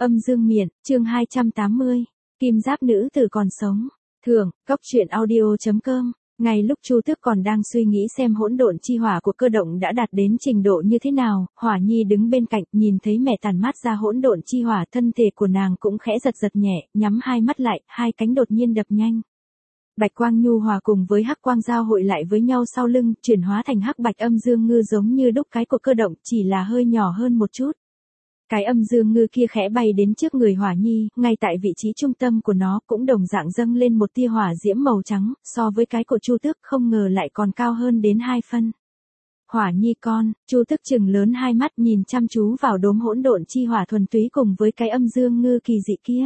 Âm dương miện, chương 280. Kim giáp nữ tử còn sống. Thưởng, Cóc truyện audio.com. Ngay lúc Chu Tước còn đang suy nghĩ xem hỗn độn chi hỏa của cơ động đã đạt đến trình độ như thế nào, Hỏa Nhi đứng bên cạnh, nhìn thấy mẹ tản mát ra hỗn độn chi hỏa, thân thể của nàng cũng khẽ giật giật nhẹ, nhắm hai mắt lại, hai cánh đột nhiên đập nhanh. Bạch quang nhu hòa cùng với hắc quang giao hội lại với nhau sau lưng, chuyển hóa thành hắc bạch âm dương ngư giống như đúc cái của cơ động, chỉ là hơi nhỏ hơn một chút. Cái âm dương ngư kia khẽ bay đến trước người Hỏa Nhi, ngay tại vị trí trung tâm của nó cũng đồng dạng dâng lên một tia hỏa diễm màu trắng, so với cái của Chu Tước không ngờ lại còn cao hơn đến 2 phân. Hỏa Nhi con, Chu Tước trừng lớn hai mắt nhìn chăm chú vào đốm hỗn độn chi hỏa thuần túy cùng với cái âm dương ngư kỳ dị kia.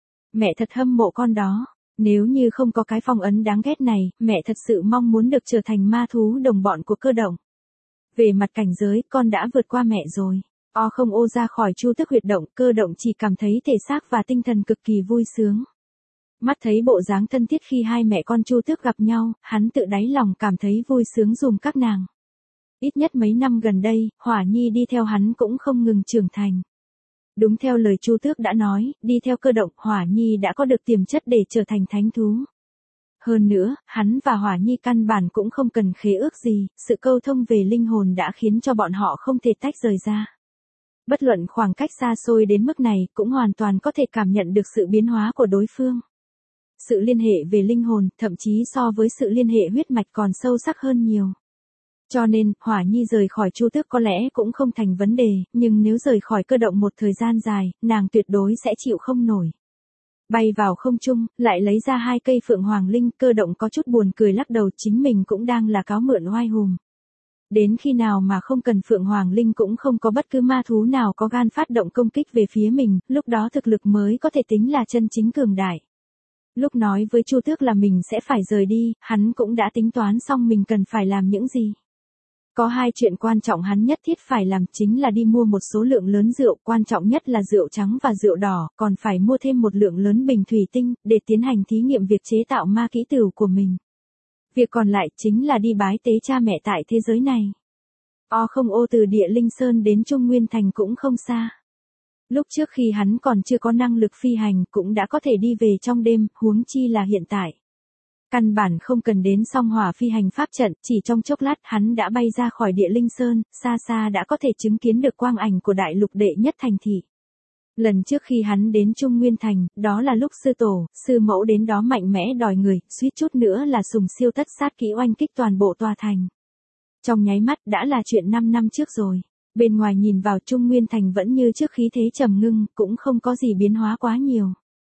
Mẹ thật hâm mộ con đó, nếu như không có cái phong ấn đáng ghét này, mẹ thật sự mong muốn được trở thành ma thú đồng bọn của cơ động. Về mặt cảnh giới, con đã vượt qua mẹ rồi. Không ô ra khỏi Chu Tước huyệt động, cơ động chỉ cảm thấy thể xác và tinh thần cực kỳ vui sướng. Mắt thấy bộ dáng thân thiết khi hai mẹ con Chu Tước gặp nhau, hắn tự đáy lòng cảm thấy vui sướng giùm các nàng. Ít nhất mấy năm gần đây, Hỏa Nhi đi theo hắn cũng không ngừng trưởng thành. Đúng theo lời Chu Tước đã nói, đi theo cơ động, Hỏa Nhi đã có được tiềm chất để trở thành thánh thú. Hơn nữa, hắn và Hỏa Nhi căn bản cũng không cần khế ước gì, sự câu thông về linh hồn đã khiến cho bọn họ không thể tách rời ra. Bất luận khoảng cách xa xôi đến mức này, cũng hoàn toàn có thể cảm nhận được sự biến hóa của đối phương. Sự liên hệ về linh hồn, thậm chí so với sự liên hệ huyết mạch còn sâu sắc hơn nhiều. Cho nên, Hỏa Nhi rời khỏi Chu Tước có lẽ cũng không thành vấn đề, nhưng nếu rời khỏi cơ động một thời gian dài, nàng tuyệt đối sẽ chịu không nổi. Bay vào không trung, lại lấy ra 2 cây phượng hoàng linh, cơ động có chút buồn cười lắc đầu, chính mình cũng đang là cáo mượn oai hùm. Đến khi nào mà không cần Phượng Hoàng Linh cũng không có bất cứ ma thú nào có gan phát động công kích về phía mình, lúc đó thực lực mới có thể tính là chân chính cường đại. Lúc nói với Chu Tước là mình sẽ phải rời đi, hắn cũng đã tính toán xong mình cần phải làm những gì. Có 2 chuyện quan trọng hắn nhất thiết phải làm, chính là đi mua một số lượng lớn rượu, quan trọng nhất là rượu trắng và rượu đỏ, còn phải mua thêm một lượng lớn bình thủy tinh, để tiến hành thí nghiệm việc chế tạo ma kỹ tửu của mình. Việc còn lại chính là đi bái tế cha mẹ tại thế giới này. Không ô từ Địa Linh Sơn đến Trung Nguyên Thành cũng không xa. Lúc trước khi hắn còn chưa có năng lực phi hành cũng đã có thể đi về trong đêm, huống chi là hiện tại. Căn bản không cần đến song hỏa phi hành pháp trận, chỉ trong chốc lát hắn đã bay ra khỏi Địa Linh Sơn, xa xa đã có thể chứng kiến được quang ảnh của đại lục đệ nhất thành thị. Lần trước khi hắn đến Trung Nguyên Thành, đó là lúc sư tổ, sư mẫu đến đó mạnh mẽ đòi người, suýt chút nữa là sùng siêu tất sát kỹ oanh kích toàn bộ tòa thành. Trong nháy mắt đã là chuyện 5 năm trước rồi. Bên ngoài nhìn vào Trung Nguyên Thành vẫn như trước khí thế trầm ngưng, cũng không có gì biến hóa quá nhiều.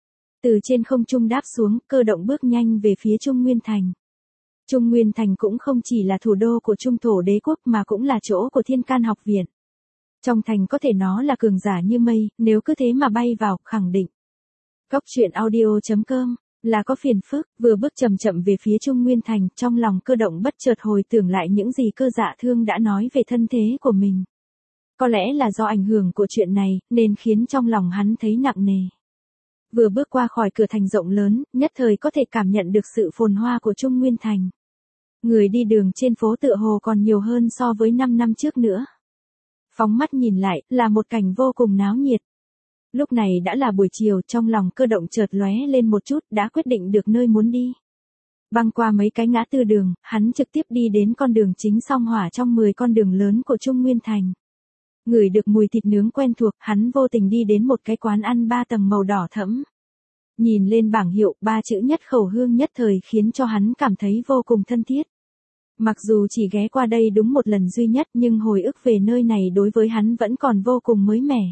Từ trên không trung đáp xuống, cơ động bước nhanh về phía Trung Nguyên Thành. Trung Nguyên Thành cũng không chỉ là thủ đô của Trung Thổ Đế quốc mà cũng là chỗ của Thiên Can học viện. Trong thành có thể nó là cường giả như mây, nếu cứ thế mà bay vào, khẳng định. Cóc truyện audio.com, là có phiền phức, vừa bước chậm chậm về phía Trung Nguyên Thành, trong lòng cơ động bất chợt hồi tưởng lại những gì Cơ Dạ Thương đã nói về thân thế của mình. Có lẽ là do ảnh hưởng của chuyện này, nên khiến trong lòng hắn thấy nặng nề. Vừa bước qua khỏi cửa thành rộng lớn, nhất thời có thể cảm nhận được sự phồn hoa của Trung Nguyên Thành. Người đi đường trên phố tựa hồ còn nhiều hơn so với 5 năm trước nữa. Phóng mắt nhìn lại, là một cảnh vô cùng náo nhiệt. Lúc này đã là buổi chiều, trong lòng cơ động chợt lóe lên một chút, đã quyết định được nơi muốn đi. Băng qua mấy cái ngã tư đường, hắn trực tiếp đi đến con đường chính song hỏa trong 10 con đường lớn của Trung Nguyên Thành. Ngửi được mùi thịt nướng quen thuộc, hắn vô tình đi đến một cái quán ăn 3 tầng màu đỏ thẫm. Nhìn lên bảng hiệu, 3 chữ Nhất Khẩu Hương nhất thời khiến cho hắn cảm thấy vô cùng thân thiết. Mặc dù chỉ ghé qua đây đúng một lần duy nhất nhưng hồi ức về nơi này đối với hắn vẫn còn vô cùng mới mẻ.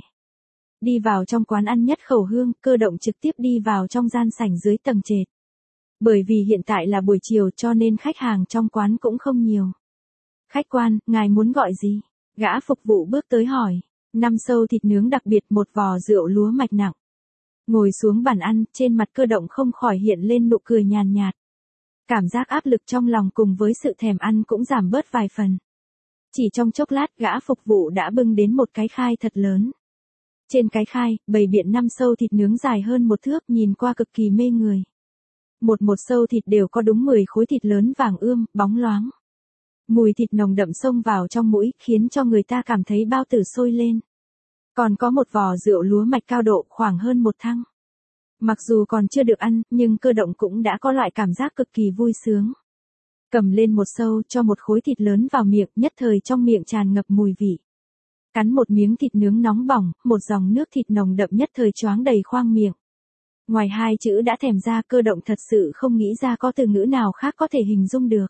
Đi vào trong quán ăn Nhất Khẩu Hương, cơ động trực tiếp đi vào trong gian sảnh dưới tầng trệt. Bởi vì hiện tại là buổi chiều cho nên khách hàng trong quán cũng không nhiều. Khách quan, ngài muốn gọi gì? Gã phục vụ bước tới hỏi. 5 sâu thịt nướng đặc biệt, 1 vò rượu lúa mạch nặng. Ngồi xuống bàn ăn, trên mặt cơ động không khỏi hiện lên nụ cười nhàn nhạt. Cảm giác áp lực trong lòng cùng với sự thèm ăn cũng giảm bớt vài phần. Chỉ trong chốc lát gã phục vụ đã bưng đến một cái khai thật lớn. Trên cái khai, bày biện 5 sâu thịt nướng dài hơn 1 thước, nhìn qua cực kỳ mê người. Một sâu thịt đều có đúng 10 khối thịt lớn vàng ươm, bóng loáng. Mùi thịt nồng đậm xông vào trong mũi, khiến cho người ta cảm thấy bao tử sôi lên. Còn có một vò rượu lúa mạch cao độ khoảng hơn một thăng. Mặc dù còn chưa được ăn, nhưng Cơ Động cũng đã có loại cảm giác cực kỳ vui sướng. Cầm lên một sâu cho một khối thịt lớn vào miệng, nhất thời trong miệng tràn ngập mùi vị. Cắn một miếng thịt nướng nóng bỏng, một dòng nước thịt nồng đậm nhất thời choáng đầy khoang miệng. Ngoài hai chữ đã thèm ra, Cơ Động thật sự không nghĩ ra có từ ngữ nào khác có thể hình dung được.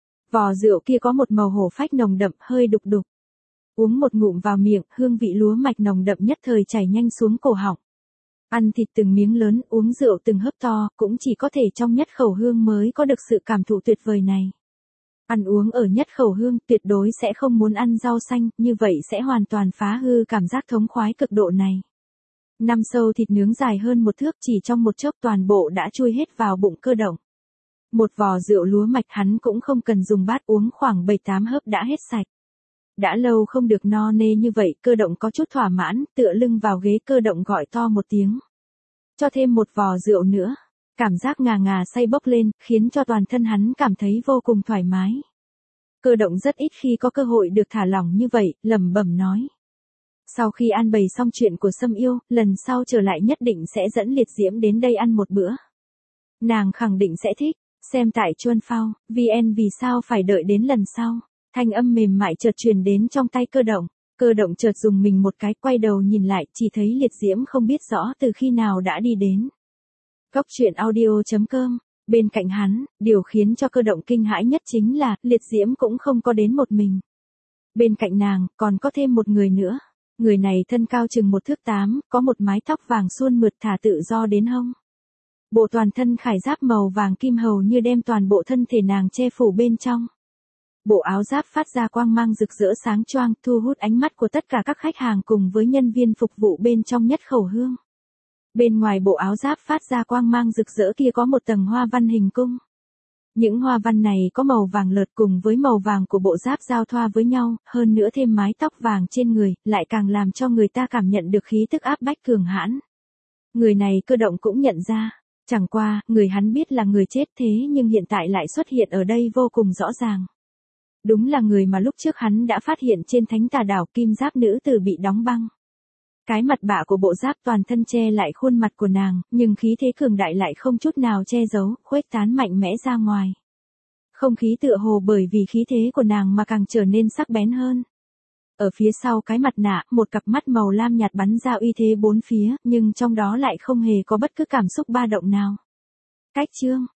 Vò rượu kia có một màu hổ phách nồng đậm, hơi đục đục. Uống một ngụm vào miệng, hương vị lúa mạch nồng đậm nhất thời chảy nhanh xuống cổ họng. Ăn thịt từng miếng lớn, uống rượu từng hớp to, cũng chỉ có thể trong nhất khẩu hương mới có được sự cảm thụ tuyệt vời này. Ăn uống ở nhất khẩu hương, tuyệt đối sẽ không muốn ăn rau xanh, như vậy sẽ hoàn toàn phá hư cảm giác thống khoái cực độ này. 5 sâu thịt nướng dài hơn một thước, chỉ trong một chốc toàn bộ đã chui hết vào bụng Cơ Động. Một vò rượu lúa mạch hắn cũng không cần dùng bát uống, khoảng 7-8 hớp đã hết sạch. Đã lâu không được no nê như vậy, Cơ Động có chút thỏa mãn, tựa lưng vào ghế, Cơ Động gọi to một tiếng. Cho thêm một vò rượu nữa. Cảm giác ngà ngà say bốc lên, khiến cho toàn thân hắn cảm thấy vô cùng thoải mái. Cơ Động rất ít khi có cơ hội được thả lỏng như vậy, lẩm bẩm nói. Sau khi an bày xong chuyện của Sâm Yêu, lần sau trở lại nhất định sẽ dẫn Liệt Diễm đến đây ăn một bữa. Nàng khẳng định sẽ thích. Xem tại Chuan Phao, VN vì sao phải đợi đến lần sau. Thanh âm mềm mại chợt truyền đến trong tay Cơ Động. Cơ Động chợt dùng mình một cái, quay đầu nhìn lại, chỉ thấy Liệt Diễm không biết rõ từ khi nào đã đi đến. Cốc truyện audio.com. Bên cạnh hắn, điều khiến cho Cơ Động kinh hãi nhất chính là, Liệt Diễm cũng không có đến một mình. Bên cạnh nàng, còn có thêm một người nữa. Người này thân cao chừng 1 thước 8, có một mái tóc vàng suôn mượt thả tự do đến hông. Bộ toàn thân khải giáp màu vàng kim hầu như đem toàn bộ thân thể nàng che phủ bên trong. Bộ áo giáp phát ra quang mang rực rỡ sáng choang, thu hút ánh mắt của tất cả các khách hàng cùng với nhân viên phục vụ bên trong nhất khẩu hương. Bên ngoài bộ áo giáp phát ra quang mang rực rỡ kia có một tầng hoa văn hình cung. Những hoa văn này có màu vàng lợt cùng với màu vàng của bộ giáp giao thoa với nhau, hơn nữa thêm mái tóc vàng trên người, lại càng làm cho người ta cảm nhận được khí tức áp bách cường hãn. Người này Cơ Động cũng nhận ra, chẳng qua, người hắn biết là người chết thế nhưng hiện tại lại xuất hiện ở đây vô cùng rõ ràng. Đúng là người mà lúc trước hắn đã phát hiện trên Thánh Tà Đảo, kim giáp nữ tử bị đóng băng. Cái mặt bạ của bộ giáp toàn thân che lại khuôn mặt của nàng, nhưng khí thế cường đại lại không chút nào che giấu, khuếch tán mạnh mẽ ra ngoài. Không khí tựa hồ bởi vì khí thế của nàng mà càng trở nên sắc bén hơn. Ở phía sau cái mặt nạ, một cặp mắt màu lam nhạt bắn ra uy thế bốn phía, nhưng trong đó lại không hề có bất cứ cảm xúc ba động nào. Cách chương